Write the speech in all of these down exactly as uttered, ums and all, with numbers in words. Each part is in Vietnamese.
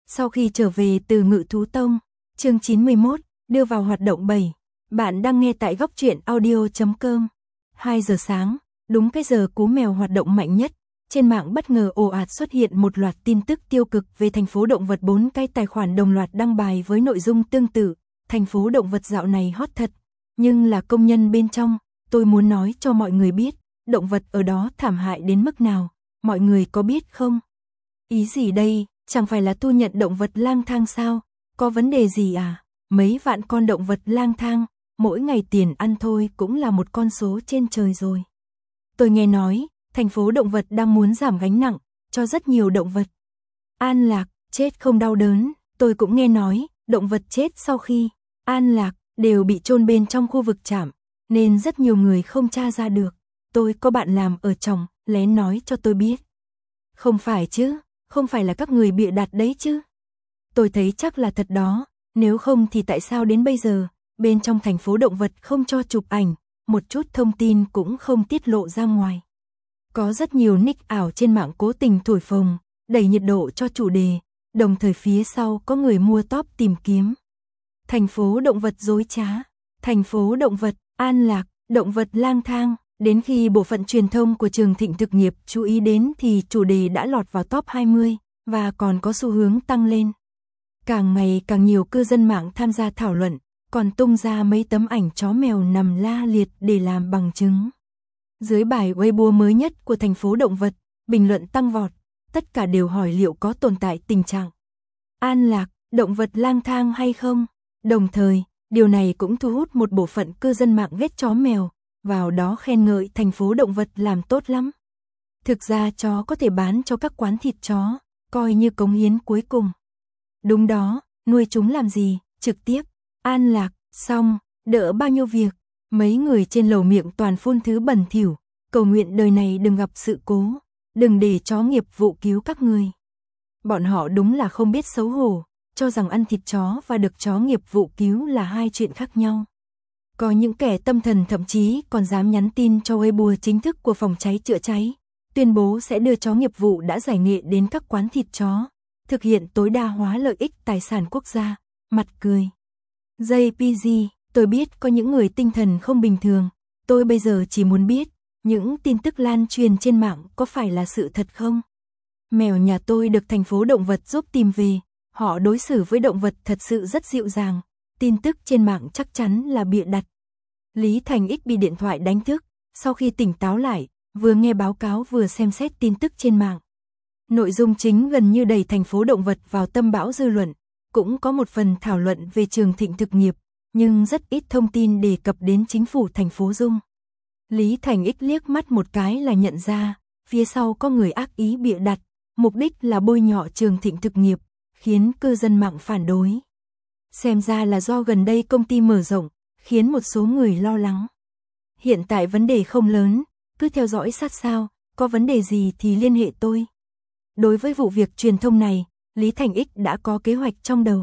Sau khi trở về từ Ngự Thú Tông, chương chín mươi mốt, đưa vào hoạt động bảy. Bạn đang nghe tại góc truyện audio chấm com. hai giờ sáng, đúng cái giờ cú mèo hoạt động mạnh nhất, trên mạng bất ngờ ồ ạt xuất hiện một loạt tin tức tiêu cực về thành phố động vật. Bốn cái tài khoản đồng loạt đăng bài với nội dung tương tự, thành phố động vật dạo này hot thật, nhưng là công nhân bên trong, tôi muốn nói cho mọi người biết, động vật ở đó thảm hại đến mức nào, mọi người có biết không? Ý gì đây, chẳng phải là thu nhận động vật lang thang sao, có vấn đề gì à? Mấy vạn con động vật lang thang, mỗi ngày tiền ăn thôi cũng là một con số trên trời rồi. Tôi nghe nói, thành phố động vật đang muốn giảm gánh nặng cho rất nhiều động vật. An lạc, chết không đau đớn, tôi cũng nghe nói, động vật chết sau khi an lạc đều bị chôn bên trong khu vực trạm, nên rất nhiều người không tra ra được. Tôi có bạn làm ở trong, lén nói cho tôi biết. Không phải chứ, không phải là các người bịa đặt đấy chứ. Tôi thấy chắc là thật đó, nếu không thì tại sao đến bây giờ, bên trong thành phố động vật không cho chụp ảnh, một chút thông tin cũng không tiết lộ ra ngoài. Có rất nhiều nick ảo trên mạng cố tình thổi phồng, đẩy nhiệt độ cho chủ đề, đồng thời phía sau có người mua top tìm kiếm. Thành phố động vật dối trá, thành phố động vật, an lạc, động vật lang thang. Đến khi bộ phận truyền thông của trường Thịnh Thực Nghiệp chú ý đến thì chủ đề đã lọt vào top hai mươi và còn có xu hướng tăng lên. Càng ngày càng nhiều cư dân mạng tham gia thảo luận, còn tung ra mấy tấm ảnh chó mèo nằm la liệt để làm bằng chứng. Dưới bài Weibo mới nhất của thành phố động vật, bình luận tăng vọt, tất cả đều hỏi liệu có tồn tại tình trạng an lạc, động vật lang thang hay không. Đồng thời, điều này cũng thu hút một bộ phận cư dân mạng ghét chó mèo, vào đó khen ngợi thành phố động vật làm tốt lắm. Thực ra chó có thể bán cho các quán thịt chó, coi như cống hiến cuối cùng. Đúng đó, nuôi chúng làm gì, trực tiếp, an lạc, xong, đỡ bao nhiêu việc. Mấy người trên lầu miệng toàn phun thứ bẩn thỉu, cầu nguyện đời này đừng gặp sự cố, đừng để chó nghiệp vụ cứu các người. Bọn họ đúng là không biết xấu hổ, cho rằng ăn thịt chó và được chó nghiệp vụ cứu là hai chuyện khác nhau. Có những kẻ tâm thần thậm chí còn dám nhắn tin cho Weibo chính thức của phòng cháy chữa cháy, tuyên bố sẽ đưa chó nghiệp vụ đã giải nghệ đến các quán thịt chó, thực hiện tối đa hóa lợi ích tài sản quốc gia, mặt cười. gi pê giê, tôi biết có những người tinh thần không bình thường, tôi bây giờ chỉ muốn biết, những tin tức lan truyền trên mạng có phải là sự thật không? Mèo nhà tôi được thành phố động vật giúp tìm về, họ đối xử với động vật thật sự rất dịu dàng, tin tức trên mạng chắc chắn là bịa đặt. Lý Thành X bị điện thoại đánh thức, sau khi tỉnh táo lại, vừa nghe báo cáo vừa xem xét tin tức trên mạng. Nội dung chính gần như đẩy thành phố động vật vào tâm bão dư luận, cũng có một phần thảo luận về trường Thịnh Thực Nghiệp, nhưng rất ít thông tin đề cập đến chính phủ thành phố Dung. Lý Thành X liếc mắt một cái là nhận ra, phía sau có người ác ý bịa đặt, mục đích là bôi nhọ trường Thịnh Thực Nghiệp, khiến cư dân mạng phản đối. Xem ra là do gần đây công ty mở rộng, khiến một số người lo lắng. Hiện tại vấn đề không lớn, cứ theo dõi sát sao, có vấn đề gì thì liên hệ tôi. Đối với vụ việc truyền thông này, Lý Thành X đã có kế hoạch trong đầu.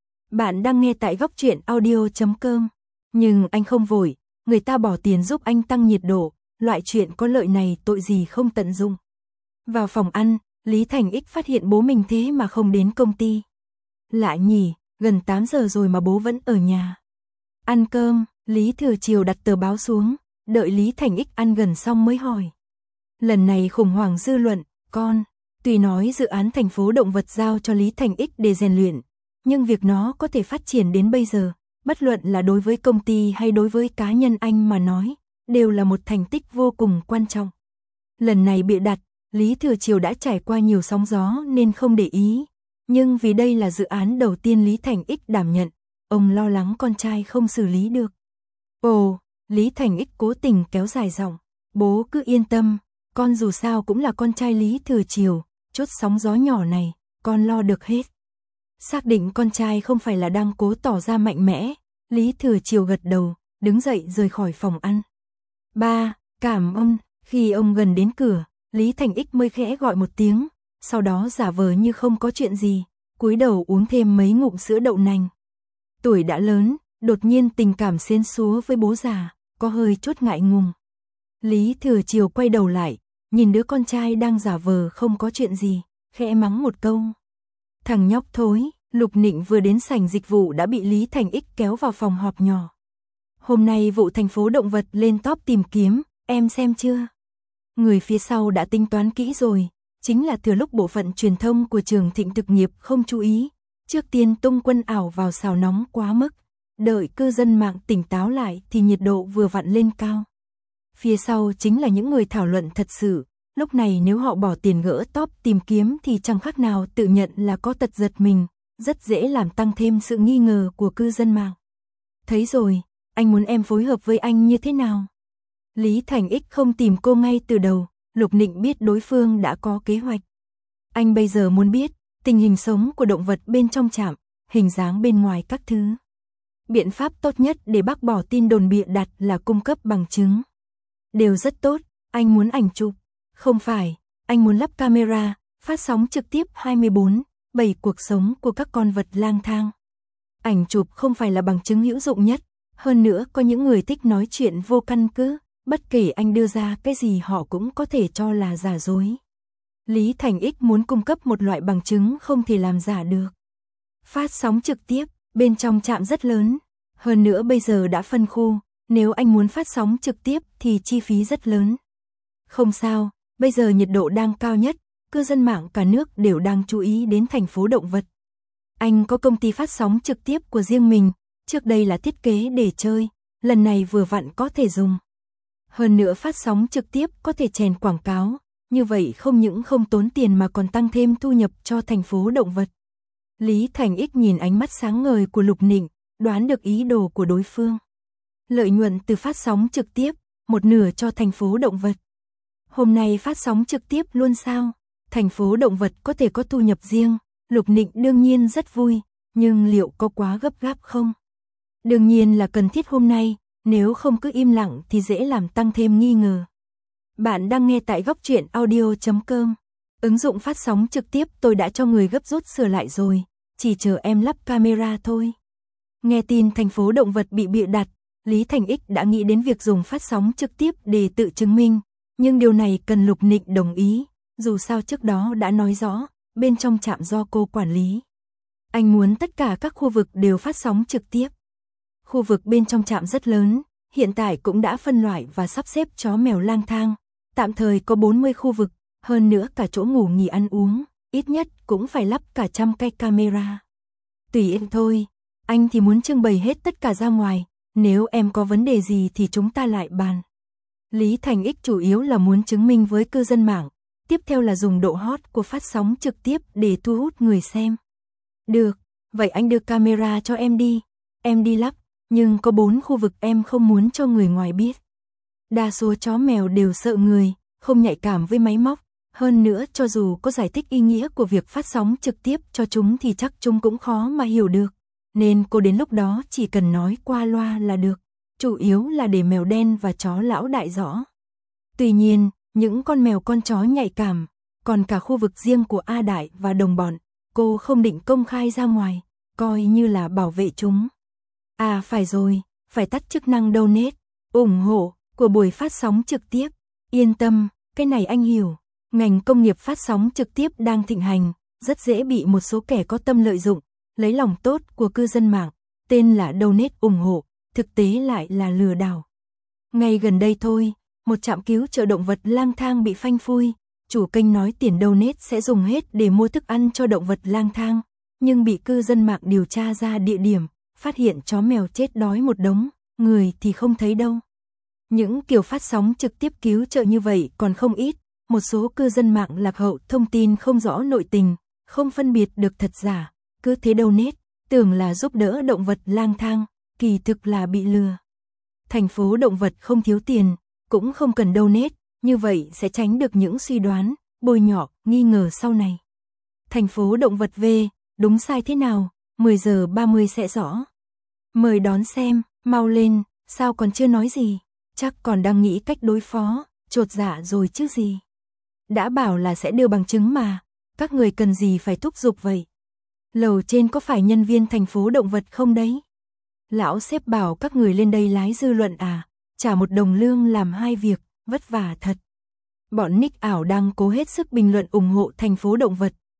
Bạn đang nghe tại góc truyện audio chấm com, nhưng anh không vội, người ta bỏ tiền giúp anh tăng nhiệt độ, loại chuyện có lợi này tội gì không tận dụng. Vào phòng ăn, Lý Thành X phát hiện bố mình thế mà không đến công ty. Lạ nhỉ, gần tám giờ rồi mà bố vẫn ở nhà. Ăn cơm, Lý Thừa Triều đặt tờ báo xuống, đợi Lý Thành X ăn gần xong mới hỏi. Lần này khủng hoảng dư luận, con, tuy nói dự án thành phố động vật giao cho Lý Thành X để rèn luyện, nhưng việc nó có thể phát triển đến bây giờ, bất luận là đối với công ty hay đối với cá nhân anh mà nói, đều là một thành tích vô cùng quan trọng. Lần này bịa đặt, Lý Thừa Triều đã trải qua nhiều sóng gió nên không để ý, nhưng vì đây là dự án đầu tiên Lý Thành X đảm nhận, ông lo lắng con trai không xử lý được. Ồ, Lý Thành X cố tình kéo dài giọng, bố cứ yên tâm, con dù sao cũng là con trai Lý Thừa Triều, chốt sóng gió nhỏ này, con lo được hết. Xác định con trai không phải là đang cố tỏ ra mạnh mẽ, Lý Thừa Triều gật đầu, đứng dậy rời khỏi phòng ăn. Ba, cảm ơn, khi ông gần đến cửa, Lý Thành X mới khẽ gọi một tiếng, sau đó giả vờ như không có chuyện gì, cúi đầu uống thêm mấy ngụm sữa đậu nành. Tuổi đã lớn, đột nhiên tình cảm xến xúa với bố già, có hơi chút ngại ngùng. Lý Thừa Triều quay đầu lại, nhìn đứa con trai đang giả vờ không có chuyện gì, khẽ mắng một câu. Thằng nhóc thối, Lục Nịnh vừa đến sảnh dịch vụ đã bị Lý Thành Ích kéo vào phòng họp nhỏ. Hôm nay vụ thành phố động vật lên top tìm kiếm, em xem chưa? Người phía sau đã tính toán kỹ rồi, chính là thừa lúc bộ phận truyền thông của trường Thịnh Thực Nghiệp không chú ý, trước tiên tung quân ảo vào xào nóng quá mức, đợi cư dân mạng tỉnh táo lại thì nhiệt độ vừa vặn lên cao. Phía sau chính là những người thảo luận thật sự, lúc này nếu họ bỏ tiền gỡ top tìm kiếm thì chẳng khác nào tự nhận là có tật giật mình, rất dễ làm tăng thêm sự nghi ngờ của cư dân mạng. Thấy rồi, anh muốn em phối hợp với anh như thế nào? Lý Thành Ích không tìm cô ngay từ đầu, Lục Nịnh biết đối phương đã có kế hoạch. Anh bây giờ muốn biết tình hình sống của động vật bên trong trạm, hình dáng bên ngoài các thứ. Biện pháp tốt nhất để bác bỏ tin đồn bịa đặt là cung cấp bằng chứng. Đều rất tốt, anh muốn ảnh chụp. Không phải, anh muốn lắp camera, phát sóng trực tiếp hai mươi bốn bảy cuộc sống của các con vật lang thang. Ảnh chụp không phải là bằng chứng hữu dụng nhất, hơn nữa có những người thích nói chuyện vô căn cứ, bất kể anh đưa ra cái gì họ cũng có thể cho là giả dối. Lý Thành Ích muốn cung cấp một loại bằng chứng không thể làm giả được. Phát sóng trực tiếp, bên trong trạm rất lớn, hơn nữa bây giờ đã phân khu, nếu anh muốn phát sóng trực tiếp thì chi phí rất lớn. Không sao, bây giờ nhiệt độ đang cao nhất, cư dân mạng cả nước đều đang chú ý đến thành phố động vật. Anh có công ty phát sóng trực tiếp của riêng mình, trước đây là thiết kế để chơi, lần này vừa vặn có thể dùng. Hơn nữa phát sóng trực tiếp có thể chèn quảng cáo, như vậy không những không tốn tiền mà còn tăng thêm thu nhập cho thành phố động vật. Lý Thành Ích nhìn ánh mắt sáng ngời của Lục Nịnh, đoán được ý đồ của đối phương. Lợi nhuận từ phát sóng trực tiếp, một nửa cho thành phố động vật. Hôm nay phát sóng trực tiếp luôn sao? Thành phố động vật có thể có thu nhập riêng, Lục Nịnh đương nhiên rất vui, nhưng liệu có quá gấp gáp không? Đương nhiên là cần thiết hôm nay, nếu không cứ im lặng thì dễ làm tăng thêm nghi ngờ. Bạn đang nghe tại góc truyện audio chấm com. Ứng dụng phát sóng trực tiếp tôi đã cho người gấp rút sửa lại rồi, chỉ chờ em lắp camera thôi. Nghe tin thành phố động vật bị bịa đặt, Lý Thành Ích đã nghĩ đến việc dùng phát sóng trực tiếp để tự chứng minh, nhưng điều này cần Lục Nịnh đồng ý, dù sao trước đó đã nói rõ, bên trong trạm do cô quản lý. Anh muốn tất cả các khu vực đều phát sóng trực tiếp. Khu vực bên trong trạm rất lớn, hiện tại cũng đã phân loại và sắp xếp chó mèo lang thang, tạm thời có bốn mươi khu vực, hơn nữa cả chỗ ngủ nghỉ ăn uống, ít nhất cũng phải lắp cả trăm cái camera. Tùy em thôi, anh thì muốn trưng bày hết tất cả ra ngoài, nếu em có vấn đề gì thì chúng ta lại bàn. Lý Thành Ích chủ yếu là muốn chứng minh với cư dân mạng, tiếp theo là dùng độ hot của phát sóng trực tiếp để thu hút người xem. Được, vậy anh đưa camera cho em đi, em đi lắp, nhưng có bốn khu vực em không muốn cho người ngoài biết. Đa số chó mèo đều sợ người, không nhạy cảm với máy móc, hơn nữa cho dù có giải thích ý nghĩa của việc phát sóng trực tiếp cho chúng thì chắc chúng cũng khó mà hiểu được, nên cô đến lúc đó chỉ cần nói qua loa là được, chủ yếu là để mèo đen và chó lão đại rõ. Tuy nhiên, những con mèo con chó nhạy cảm, còn cả khu vực riêng của A Đại và đồng bọn, cô không định công khai ra ngoài, coi như là bảo vệ chúng. À phải rồi, phải tắt chức năng donate, ủng hộ của buổi phát sóng trực tiếp. Yên tâm, cái này anh hiểu. Ngành công nghiệp phát sóng trực tiếp đang thịnh hành, rất dễ bị một số kẻ có tâm lợi dụng, lấy lòng tốt của cư dân mạng, tên là donate ủng hộ, thực tế lại là lừa đảo. Ngay gần đây thôi, một trạm cứu trợ động vật lang thang bị phanh phui, chủ kênh nói tiền donate sẽ dùng hết để mua thức ăn cho động vật lang thang, nhưng bị cư dân mạng điều tra ra địa điểm, phát hiện chó mèo chết đói một đống, người thì không thấy đâu. Những kiểu phát sóng trực tiếp cứu trợ như vậy còn không ít, một số cư dân mạng lạc hậu thông tin không rõ nội tình, không phân biệt được thật giả, cứ thế donate, tưởng là giúp đỡ động vật lang thang, kỳ thực là bị lừa. Thành phố động vật không thiếu tiền, cũng không cần donate, như vậy sẽ tránh được những suy đoán, bôi nhọ, nghi ngờ sau này. Thành phố động vật về, đúng sai thế nào, mười giờ ba mươi sẽ rõ. Mời đón xem, mau lên, sao còn chưa nói gì, chắc còn đang nghĩ cách đối phó, chột dạ rồi chứ gì. Đã bảo là sẽ đưa bằng chứng mà, các người cần gì phải thúc giục vậy. Lầu trên có phải nhân viên thành phố động vật không đấy? Lão sếp bảo các người lên đây lái dư luận à, trả một đồng lương làm hai việc, vất vả thật. Bọn nick ảo đang cố hết sức bình luận ủng hộ thành phố động vật,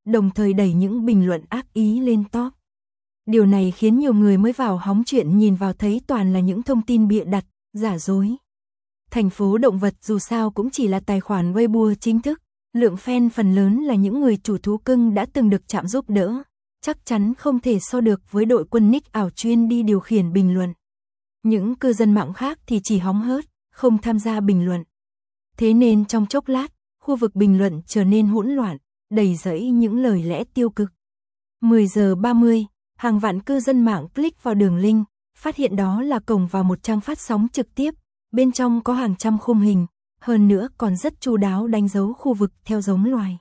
đồng thời đẩy những bình luận ác ý lên top. Điều này khiến nhiều người mới vào hóng chuyện nhìn vào thấy toàn là những thông tin bịa đặt, giả dối. Thành phố động vật dù sao cũng chỉ là tài khoản Weibo chính thức, lượng fan phần lớn là những người chủ thú cưng đã từng được Trạm giúp đỡ, chắc chắn không thể so được với đội quân nick ảo chuyên đi điều khiển bình luận. Những cư dân mạng khác thì chỉ hóng hớt, không tham gia bình luận. Thế nên trong chốc lát, khu vực bình luận trở nên hỗn loạn, đầy rẫy những lời lẽ tiêu cực. mười giờ ba mươi, hàng vạn cư dân mạng click vào đường link, phát hiện đó là cổng vào một trang phát sóng trực tiếp, bên trong có hàng trăm khung hình, hơn nữa còn rất chu đáo đánh dấu khu vực theo giống loài.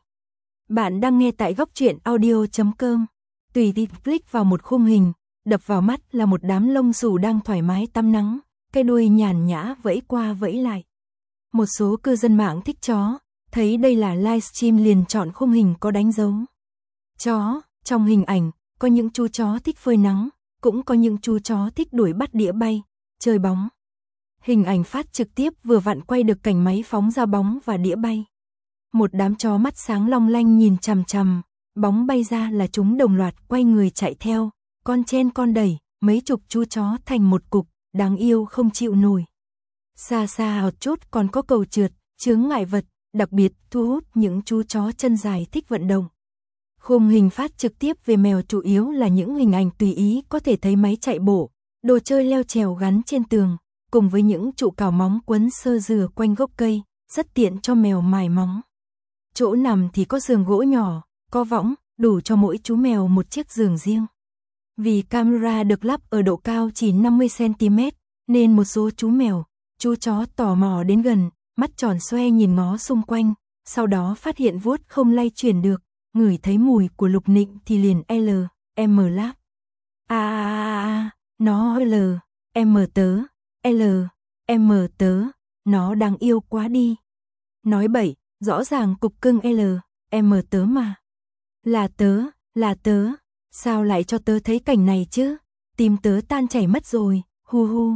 Bạn đang nghe tại góc truyện audio chấm com. Tùy tiện click vào một khung hình, đập vào mắt là một đám lông xù đang thoải mái tắm nắng, cái đuôi nhàn nhã vẫy qua vẫy lại. Một số cư dân mạng thích chó, thấy đây là livestream liền chọn khung hình có đánh dấu chó. Trong hình ảnh, có những chú chó thích phơi nắng, cũng có những chú chó thích đuổi bắt đĩa bay, chơi bóng. Hình ảnh phát trực tiếp vừa vặn quay được cảnh máy phóng ra bóng và đĩa bay. Một đám chó mắt sáng long lanh nhìn chằm chằm, bóng bay ra là chúng đồng loạt quay người chạy theo, con chen con đẩy, mấy chục chú chó thành một cục, đáng yêu không chịu nổi. Xa xa một chút còn có cầu trượt, chướng ngại vật, đặc biệt thu hút những chú chó chân dài thích vận động. Khung hình phát trực tiếp về mèo chủ yếu là những hình ảnh tùy ý, có thể thấy máy chạy bộ, đồ chơi leo trèo gắn trên tường, cùng với những trụ cào móng quấn sơ dừa quanh gốc cây, rất tiện cho mèo mài móng. Chỗ nằm thì có giường gỗ nhỏ, có võng, đủ cho mỗi chú mèo một chiếc giường riêng. Vì camera được lắp ở độ cao chỉ năm mươi xăng ti mét, nên một số chú mèo, chú chó tò mò đến gần, mắt tròn xoe nhìn ngó xung quanh, sau đó phát hiện vuốt không lay chuyển được, ngửi thấy mùi của lục nịnh thì liền L, M láp. A a a, nó L, M tớ, L, M tớ, nó đáng yêu quá đi. Nói bậy, rõ ràng cục cưng L, M tớ mà. Là tớ, là tớ, sao lại cho tớ thấy cảnh này chứ? Tim tớ tan chảy mất rồi, hu hu.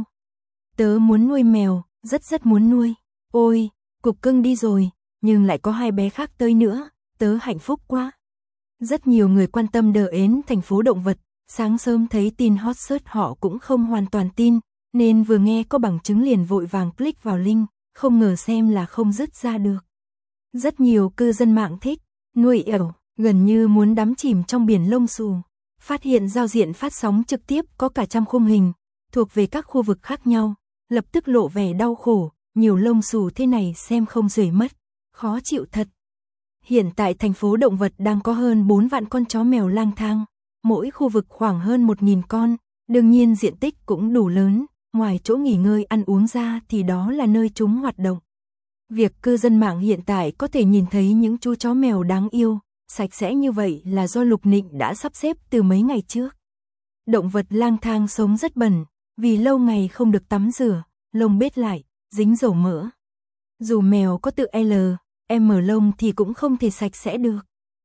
Tớ muốn nuôi mèo, rất rất muốn nuôi. Ôi, cục cưng đi rồi, nhưng lại có hai bé khác tới nữa, tớ hạnh phúc quá. Rất nhiều người quan tâm đờ ến thành phố động vật, sáng sớm thấy tin hot search họ cũng không hoàn toàn tin, nên vừa nghe có bằng chứng liền vội vàng click vào link, không ngờ xem là không dứt ra được. Rất nhiều cư dân mạng thích, nuôi ẻo, gần như muốn đắm chìm trong biển lông xù. Phát hiện giao diện phát sóng trực tiếp có cả trăm khung hình, thuộc về các khu vực khác nhau, lập tức lộ vẻ đau khổ, nhiều lông xù thế này xem không xuể mất, khó chịu thật. Hiện tại thành phố động vật đang có hơn bốn vạn con chó mèo lang thang, mỗi khu vực khoảng hơn một nghìn con, đương nhiên diện tích cũng đủ lớn, ngoài chỗ nghỉ ngơi ăn uống ra thì đó là nơi chúng hoạt động. Việc cư dân mạng hiện tại có thể nhìn thấy những chú chó mèo đáng yêu, sạch sẽ như vậy là do Lục Nịnh đã sắp xếp từ mấy ngày trước. Động vật lang thang sống rất bẩn, vì lâu ngày không được tắm rửa, lông bết lại, dính dầu mỡ. Dù mèo có tự L, M lông thì cũng không thể sạch sẽ được.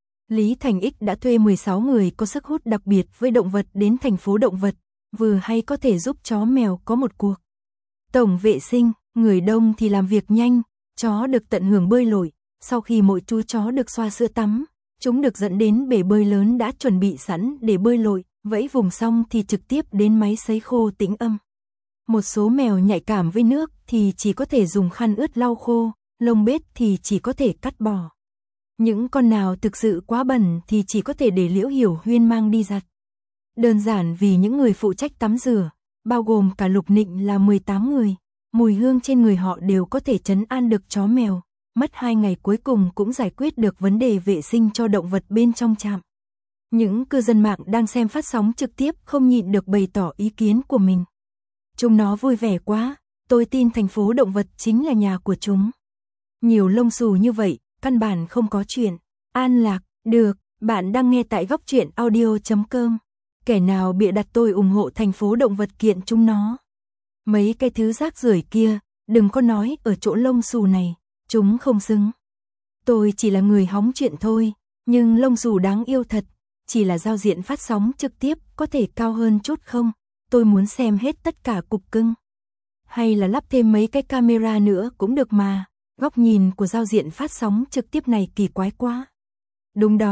Lý Thành X đã thuê mười sáu người có sức hút đặc biệt với động vật đến thành phố động vật, vừa hay có thể giúp chó mèo có một cuộc tổng vệ sinh, người đông thì làm việc nhanh, chó được tận hưởng bơi lội, sau khi mỗi chú chó được xoa sữa tắm, chúng được dẫn đến bể bơi lớn đã chuẩn bị sẵn để bơi lội, vẫy vùng xong thì trực tiếp đến máy sấy khô tĩnh âm. Một số mèo nhạy cảm với nước thì chỉ có thể dùng khăn ướt lau khô, lông bết thì chỉ có thể cắt bỏ. Những con nào thực sự quá bẩn thì chỉ có thể để Liễu Hiểu Huyên mang đi giặt. Đơn giản vì những người phụ trách tắm rửa, bao gồm cả Lục Nịnh là mười tám người, mùi hương trên người họ đều có thể trấn an được chó mèo, mất hai ngày cuối cùng cũng giải quyết được vấn đề vệ sinh cho động vật bên trong trạm. Những cư dân mạng đang xem phát sóng trực tiếp không nhịn được bày tỏ ý kiến của mình. Chúng nó vui vẻ quá, tôi tin thành phố động vật chính là nhà của chúng. Nhiều lông xù như vậy, căn bản không có chuyện. An lạc, được, bạn đang nghe tại góc truyện audio chấm com. Kẻ nào bịa đặt tôi ủng hộ thành phố động vật kiện chúng nó. Mấy cái thứ rác rưởi kia, đừng có nói ở chỗ lông xù này, chúng không xứng. Tôi chỉ là người hóng chuyện thôi, nhưng lông xù đáng yêu thật, chỉ là giao diện phát sóng trực tiếp có thể cao hơn chút không? Tôi muốn xem hết tất cả cục cưng. Hay là lắp thêm mấy cái camera nữa cũng được mà, góc nhìn của giao diện phát sóng trực tiếp này kỳ quái quá. Đúng đó,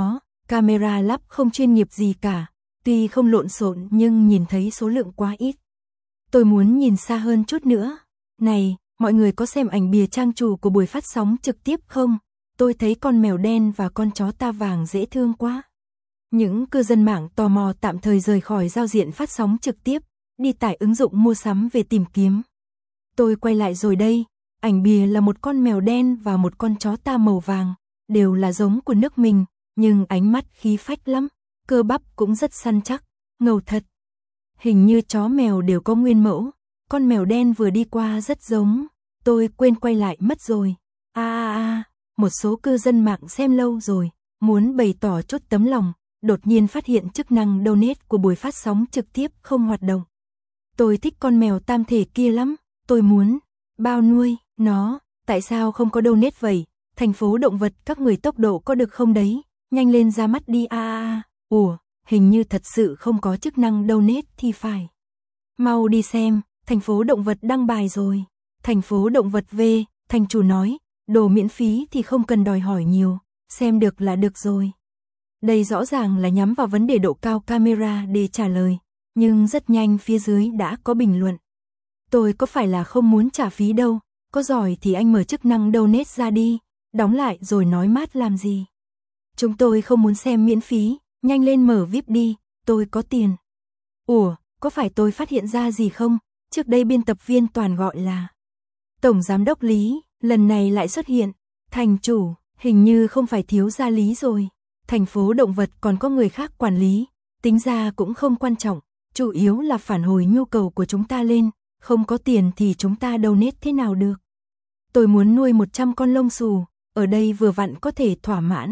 Camera lắp không chuyên nghiệp gì cả, tuy không lộn xộn nhưng nhìn thấy số lượng quá ít. Tôi muốn nhìn xa hơn chút nữa. Này, mọi người có xem ảnh bìa trang chủ của buổi phát sóng trực tiếp không? Tôi thấy con mèo đen và con chó ta vàng dễ thương quá. Những cư dân mạng tò mò tạm thời rời khỏi giao diện phát sóng trực tiếp, đi tải ứng dụng mua sắm về tìm kiếm. Tôi quay lại rồi đây, ảnh bìa là một con mèo đen và một con chó ta màu vàng, đều là giống của nước mình, nhưng ánh mắt khí phách lắm, cơ bắp cũng rất săn chắc, ngầu thật. Hình như chó mèo đều có nguyên mẫu, con mèo đen vừa đi qua rất giống, tôi quên quay lại mất rồi. A a a, một số cư dân mạng xem lâu rồi, muốn bày tỏ chút tấm lòng, đột nhiên phát hiện chức năng donate của buổi phát sóng trực tiếp không hoạt động. Tôi thích con mèo tam thể kia lắm, tôi muốn bao nuôi nó, tại sao không có donate vậy? Thành phố động vật các người tốc độ có được không đấy? Nhanh lên ra mắt đi a a a. Ủa, hình như thật sự không có chức năng donate thì phải. Mau đi xem, thành phố động vật đăng bài rồi. Thành phố động vật V, thành chủ nói, đồ miễn phí thì không cần đòi hỏi nhiều, xem được là được rồi. Đây rõ ràng là nhắm vào vấn đề độ cao camera để trả lời, nhưng rất nhanh phía dưới đã có bình luận. Tôi có phải là không muốn trả phí đâu, có giỏi thì anh mở chức năng donate ra đi, đóng lại rồi nói mát làm gì. Chúng tôi không muốn xem miễn phí, nhanh lên mở vi ai pi đi, tôi có tiền. Ủa, có phải tôi phát hiện ra gì không? Trước đây biên tập viên toàn gọi là Tổng Giám đốc Lý, lần này lại xuất hiện, thành chủ, hình như không phải thiếu gia Lý rồi. Thành phố động vật còn có người khác quản lý, tính ra cũng không quan trọng, chủ yếu là phản hồi nhu cầu của chúng ta lên, không có tiền thì chúng ta donate thế nào được. Tôi muốn nuôi một trăm con lông xù, ở đây vừa vặn có thể thỏa mãn.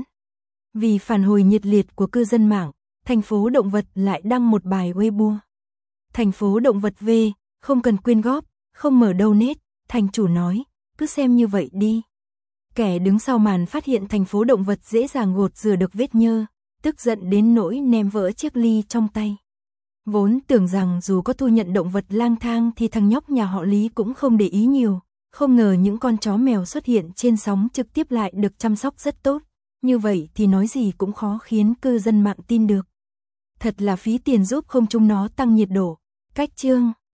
Vì phản hồi nhiệt liệt của cư dân mạng, thành phố động vật lại đăng một bài Weibo. Thành phố động vật V, không cần quyên góp, không mở donate, thành chủ nói, cứ xem như vậy đi. Kẻ đứng sau màn phát hiện thành phố động vật dễ dàng gột rửa được vết nhơ, tức giận đến nỗi ném vỡ chiếc ly trong tay. Vốn tưởng rằng dù có thu nhận động vật lang thang thì thằng nhóc nhà họ Lý cũng không để ý nhiều, không ngờ những con chó mèo xuất hiện trên sóng trực tiếp lại được chăm sóc rất tốt, như vậy thì nói gì cũng khó khiến cư dân mạng tin được. Thật là phí tiền giúp không chúng nó tăng nhiệt độ. Cách chương